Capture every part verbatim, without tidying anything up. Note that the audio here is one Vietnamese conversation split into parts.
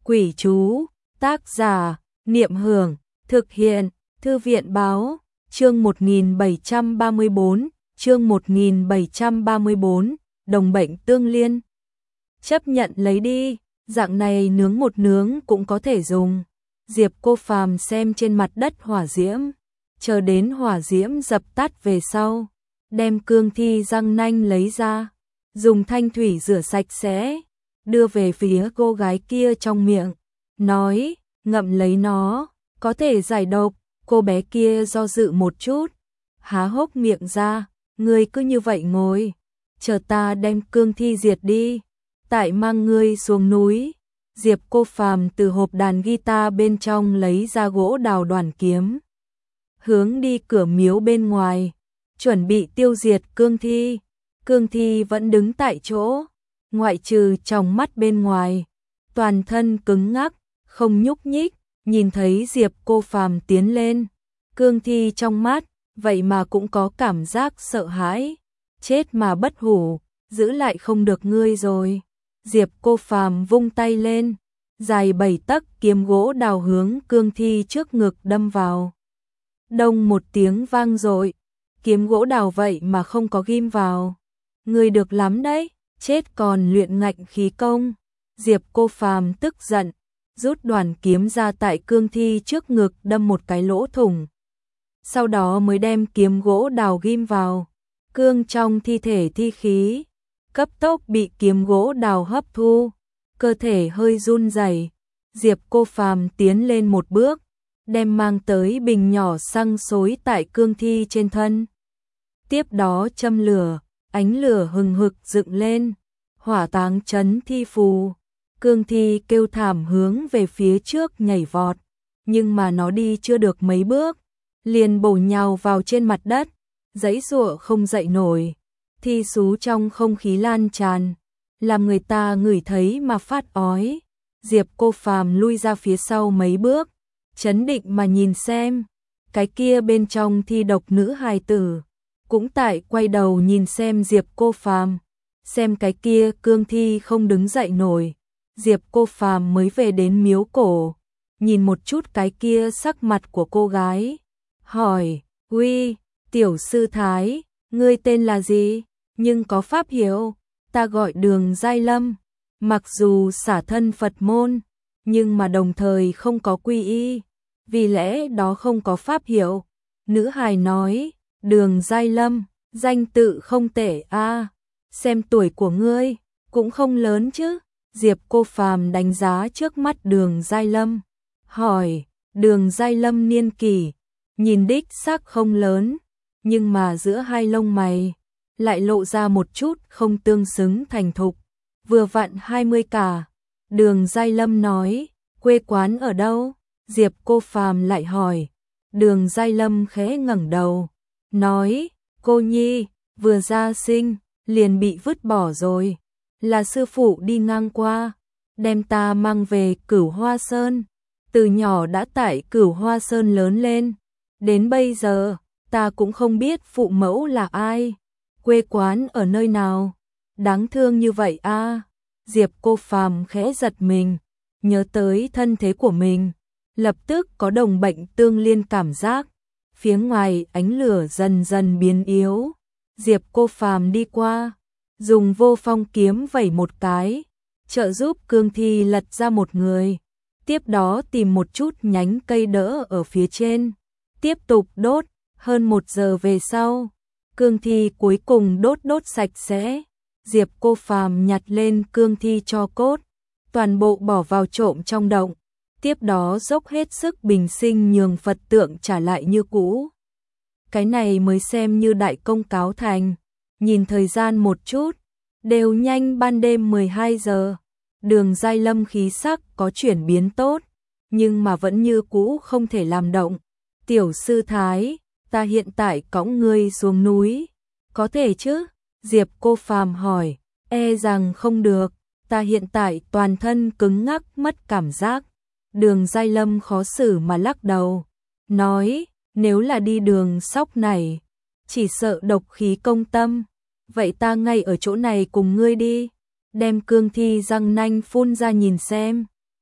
Quỷ chú, tác giả, Niệm Hưởng, thực hiện, Thư viện báo, chương một nghìn bảy trăm ba mươi bốn, chương một nghìn bảy trăm ba mươi bốn, đồng bệnh tương liên. Chấp nhận lấy đi, dạng này nướng một nướng cũng có thể dùng. Diệp Cô Phàm xem trên mặt đất hỏa diễm, chờ đến hỏa diễm dập tắt về sau, đem cương thi răng nanh lấy ra, dùng thanh thủy rửa sạch sẽ, đưa về phía cô gái kia trong miệng, nói, ngậm lấy nó, có thể giải độc. Cô bé kia do dự một chút, há hốc miệng ra, ngươi cứ như vậy ngồi, chờ ta đem cương thi diệt đi, tại mang ngươi xuống núi. Diệp Cô Phàm từ hộp đàn guitar bên trong lấy ra gỗ đào đoàn kiếm, hướng đi cửa miếu bên ngoài, chuẩn bị tiêu diệt cương thi. Cương thi vẫn đứng tại chỗ, ngoại trừ trong mắt bên ngoài, toàn thân cứng ngắc, không nhúc nhích. Nhìn thấy Diệp Cô Phàm tiến lên, cương thi trong mắt, vậy mà cũng có cảm giác sợ hãi, chết mà bất hủ, giữ lại không được ngươi rồi. Diệp Cô Phàm vung tay lên, dài bảy tấc kiếm gỗ đào hướng cương thi trước ngực đâm vào. Đông một tiếng vang dội, kiếm gỗ đào vậy mà không có ghim vào. Ngươi được lắm đấy, chết còn luyện ngạnh khí công. Diệp Cô Phàm tức giận, rút đoàn kiếm ra tại cương thi trước ngực đâm một cái lỗ thủng. Sau đó mới đem kiếm gỗ đào ghim vào. Cương trong thi thể thi khí, cấp tốc bị kiếm gỗ đào hấp thu, cơ thể hơi run rẩy. Diệp Cô Phàm tiến lên một bước, đem mang tới bình nhỏ xăng xối tại cương thi trên thân. Tiếp đó châm lửa, ánh lửa hừng hực dựng lên, hỏa táng chấn thi phù. Cương thi kêu thảm hướng về phía trước nhảy vọt, nhưng mà nó đi chưa được mấy bước, liền bổ nhào vào trên mặt đất, giãy giụa không dậy nổi. Thi sú trong không khí lan tràn, làm người ta ngửi thấy mà phát ói. Diệp Cô Phàm lui ra phía sau mấy bước, chấn định mà nhìn xem, cái kia bên trong thi độc nữ hài tử, cũng tại quay đầu nhìn xem Diệp Cô Phàm, xem cái kia cương thi không đứng dậy nổi. Diệp Cô Phàm mới về đến miếu cổ, nhìn một chút cái kia sắc mặt của cô gái, hỏi, uy, tiểu sư thái, ngươi tên là gì, nhưng có pháp hiệu? Ta gọi Đường Giai Lâm, mặc dù xả thân Phật môn, nhưng mà đồng thời không có quy y, vì lẽ đó không có pháp hiệu. Nữ hài nói, Đường Giai Lâm, danh tự không tệ a, xem tuổi của ngươi, cũng không lớn chứ. Diệp Cô Phàm đánh giá trước mắt Đường Giai Lâm, hỏi, Đường Giai Lâm niên kỷ, nhìn đích xác không lớn, nhưng mà giữa hai lông mày, lại lộ ra một chút không tương xứng thành thục, vừa vặn hai mươi cả. Đường Giai Lâm nói, quê quán ở đâu? Diệp Cô Phàm lại hỏi. Đường Giai Lâm khẽ ngẩng đầu, nói, cô nhi, vừa ra sinh, liền bị vứt bỏ rồi. Là sư phụ đi ngang qua, đem ta mang về Cửu Hoa Sơn, từ nhỏ đã tại Cửu Hoa Sơn lớn lên, đến bây giờ, ta cũng không biết phụ mẫu là ai, quê quán ở nơi nào, đáng thương như vậy a. À. Diệp Cô Phàm khẽ giật mình, nhớ tới thân thế của mình, lập tức có đồng bệnh tương liên cảm giác. Phía ngoài ánh lửa dần dần biến yếu, Diệp Cô Phàm đi qua, dùng vô phong kiếm vẩy một cái, trợ giúp cương thi lật ra một người, tiếp đó tìm một chút nhánh cây đỡ ở phía trên, tiếp tục đốt. Hơn một giờ về sau, cương thi cuối cùng đốt đốt sạch sẽ. Diệp Cô Phàm nhặt lên cương thi tro cốt, toàn bộ bỏ vào trộm trong động, tiếp đó dốc hết sức bình sinh nhường Phật tượng trả lại như cũ. Cái này mới xem như đại công cáo thành. Nhìn thời gian một chút, đều nhanh ban đêm mười hai giờ. Đường Giai Lâm khí sắc có chuyển biến tốt, nhưng mà vẫn như cũ không thể làm động. Tiểu sư thái, ta hiện tại cõng ngươi xuống núi, có thể chứ? Diệp Cô Phàm hỏi. E rằng không được, ta hiện tại toàn thân cứng ngắc mất cảm giác. Đường Giai Lâm khó xử mà lắc đầu, nói, nếu là đi đường sóc này, chỉ sợ độc khí công tâm. Vậy ta ngay ở chỗ này cùng ngươi đi, đem cương thi răng nanh phun ra nhìn xem.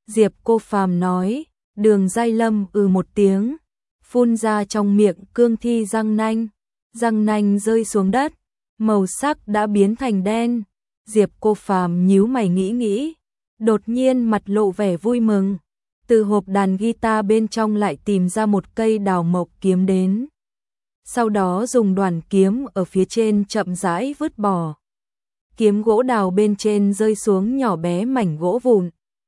Diệp Cô Phàm nói. Đường Giai Lâm ừ một tiếng, phun ra trong miệng cương thi răng nanh. Răng nanh rơi xuống đất, màu sắc đã biến thành đen. Diệp Cô Phàm nhíu mày nghĩ nghĩ, đột nhiên mặt lộ vẻ vui mừng. Từ hộp đàn guitar bên trong lại tìm ra một cây đào mộc kiếm đến. Sau đó dùng đoàn kiếm ở phía trên chậm rãi vứt bỏ. Kiếm gỗ đào bên trên rơi xuống nhỏ bé mảnh gỗ vụn.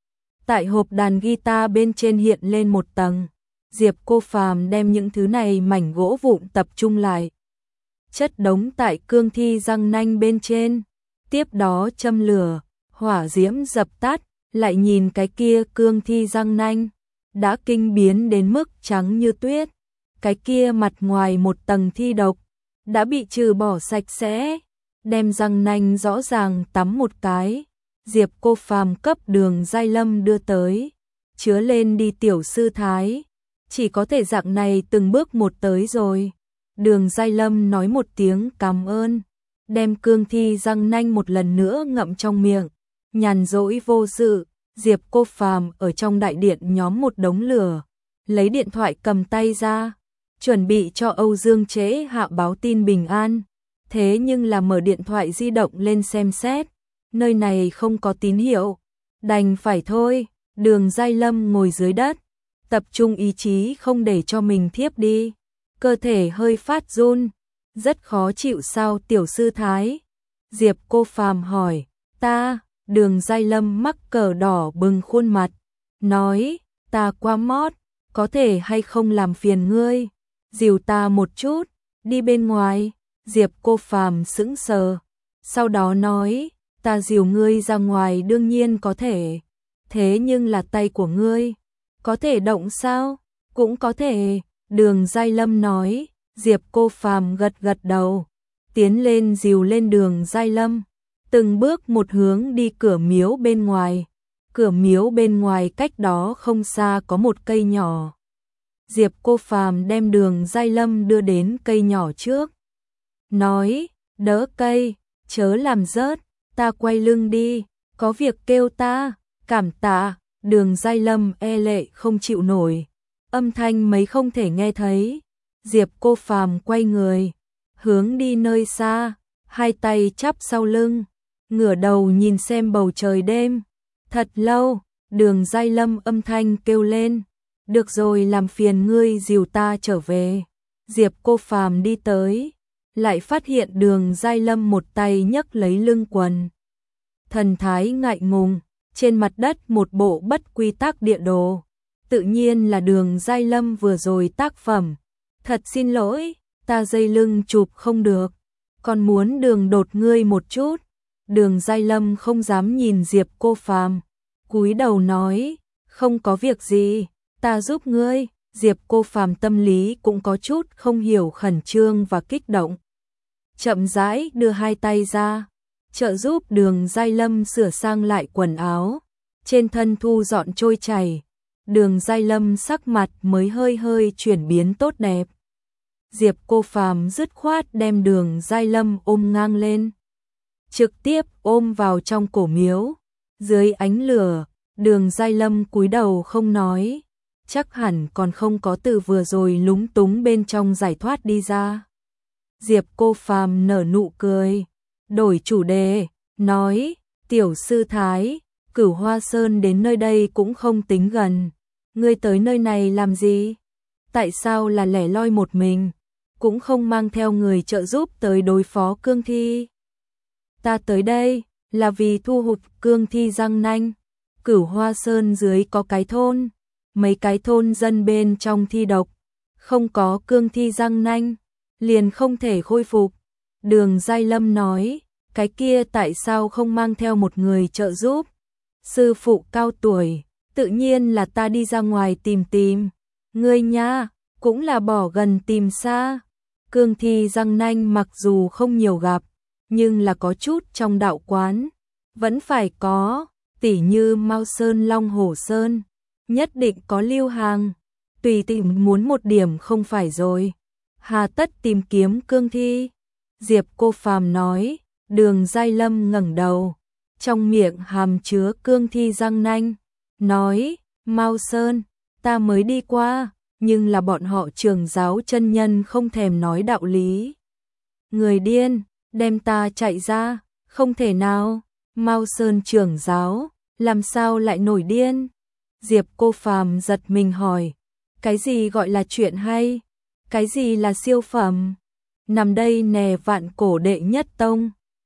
Tại hộp đàn guitar bên trên hiện lên một tầng. Diệp Cô Phàm đem những thứ này mảnh gỗ vụn tập trung lại, chất đống tại cương thi răng nanh bên trên. Tiếp đó châm lửa, hỏa diễm dập tắt, lại nhìn cái kia cương thi răng nanh, đã kinh biến đến mức trắng như tuyết. Cái kia mặt ngoài một tầng thi độc, đã bị trừ bỏ sạch sẽ, đem răng nanh rõ ràng tắm một cái. Diệp Cô Phàm cấp Đường Giai Lâm đưa tới, chứa lên đi tiểu sư thái, chỉ có thể dạng này từng bước một tới rồi. Đường Giai Lâm nói một tiếng cảm ơn, đem cương thi răng nanh một lần nữa ngậm trong miệng, nhàn rỗi vô sự. Diệp Cô Phàm ở trong đại điện nhóm một đống lửa, lấy điện thoại cầm tay ra, chuẩn bị cho Âu Dương Chế Hạ báo tin bình an. Thế nhưng là mở điện thoại di động lên xem xét, nơi này không có tín hiệu, đành phải thôi. Đường Giai Lâm ngồi dưới đất, tập trung ý chí không để cho mình thiếp đi, cơ thể hơi phát run, rất khó chịu sao tiểu sư thái? Diệp Cô Phàm hỏi. Ta, Đường Giai Lâm mắc cờ đỏ bừng khuôn mặt, nói, ta qua mót, có thể hay không làm phiền ngươi, dìu ta một chút, đi bên ngoài. Diệp Cô Phàm sững sờ, sau đó nói, ta dìu ngươi ra ngoài đương nhiên có thể, thế nhưng là tay của ngươi, có thể động sao? Cũng có thể, Đường Giai Lâm nói. Diệp Cô Phàm gật gật đầu, tiến lên dìu lên Đường Giai Lâm, từng bước một hướng đi cửa miếu bên ngoài. Cửa miếu bên ngoài cách đó không xa có một cây nhỏ. Diệp Cô Phàm đem Đường Giai Lâm đưa đến cây nhỏ trước, nói, đỡ cây, chớ làm rớt, ta quay lưng đi, có việc kêu ta, cảm tạ. Đường Giai Lâm e lệ không chịu nổi, âm thanh mấy không thể nghe thấy. Diệp Cô Phàm quay người, hướng đi nơi xa, hai tay chắp sau lưng, ngửa đầu nhìn xem bầu trời đêm. Thật lâu, Đường Giai Lâm âm thanh kêu lên, được rồi, làm phiền ngươi dìu ta trở về. Diệp Cô Phàm đi tới, lại phát hiện Đường Giai Lâm một tay nhấc lấy lưng quần, thần thái ngại ngùng, trên mặt đất một bộ bất quy tắc địa đồ, tự nhiên là Đường Giai Lâm vừa rồi tác phẩm. Thật xin lỗi, ta dây lưng chụp không được, còn muốn đường đột ngươi một chút. Đường Giai Lâm không dám nhìn Diệp Cô Phàm, cúi đầu nói, không có việc gì, ta giúp ngươi. Diệp Cô Phàm tâm lý cũng có chút không hiểu, khẩn trương và kích động, chậm rãi đưa hai tay ra, trợ giúp Đường Giai Lâm sửa sang lại quần áo, trên thân thu dọn trôi chảy. Đường Giai Lâm sắc mặt mới hơi hơi chuyển biến tốt đẹp. Diệp Cô Phàm dứt khoát đem Đường Giai Lâm ôm ngang lên, trực tiếp ôm vào trong cổ miếu. Dưới ánh lửa, Đường Giai Lâm cúi đầu không nói, chắc hẳn còn không có từ vừa rồi lúng túng bên trong giải thoát đi ra. Diệp Cô Phàm nở nụ cười, đổi chủ đề, nói, tiểu sư thái, Cửu Hoa Sơn đến nơi đây cũng không tính gần, ngươi tới nơi này làm gì? Tại sao là lẻ loi một mình, cũng không mang theo người trợ giúp tới đối phó cương thi? Ta tới đây là vì thu hút cương thi răng nanh. Cửu Hoa Sơn dưới có cái thôn, mấy cái thôn dân bên trong thi độc, không có cương thi răng nanh, liền không thể khôi phục. Đường Giai Lâm nói, cái kia tại sao không mang theo một người trợ giúp? Sư phụ cao tuổi, tự nhiên là ta đi ra ngoài tìm tìm. Ngươi nha, cũng là bỏ gần tìm xa. Cương thi răng nanh mặc dù không nhiều gặp, nhưng là có chút trong đạo quán, vẫn phải có, tỉ như Mao Sơn, Long Hổ Sơn, nhất định có lưu hàng, tùy tìm muốn một điểm không phải rồi. Hà tất tìm kiếm cương thi? Diệp Cô Phàm nói. Đường Giai Lâm ngẩng đầu, trong miệng hàm chứa cương thi răng nanh, nói, Mao Sơn, ta mới đi qua, nhưng là bọn họ trưởng giáo chân nhân không thèm nói đạo lý. Người điên, đem ta chạy ra, không thể nào, Mao Sơn trưởng giáo, làm sao lại nổi điên? Diệp Cô Phàm giật mình hỏi, cái gì gọi là chuyện hay? Cái gì là siêu phẩm? Nằm đây nè vạn cổ đệ nhất tông.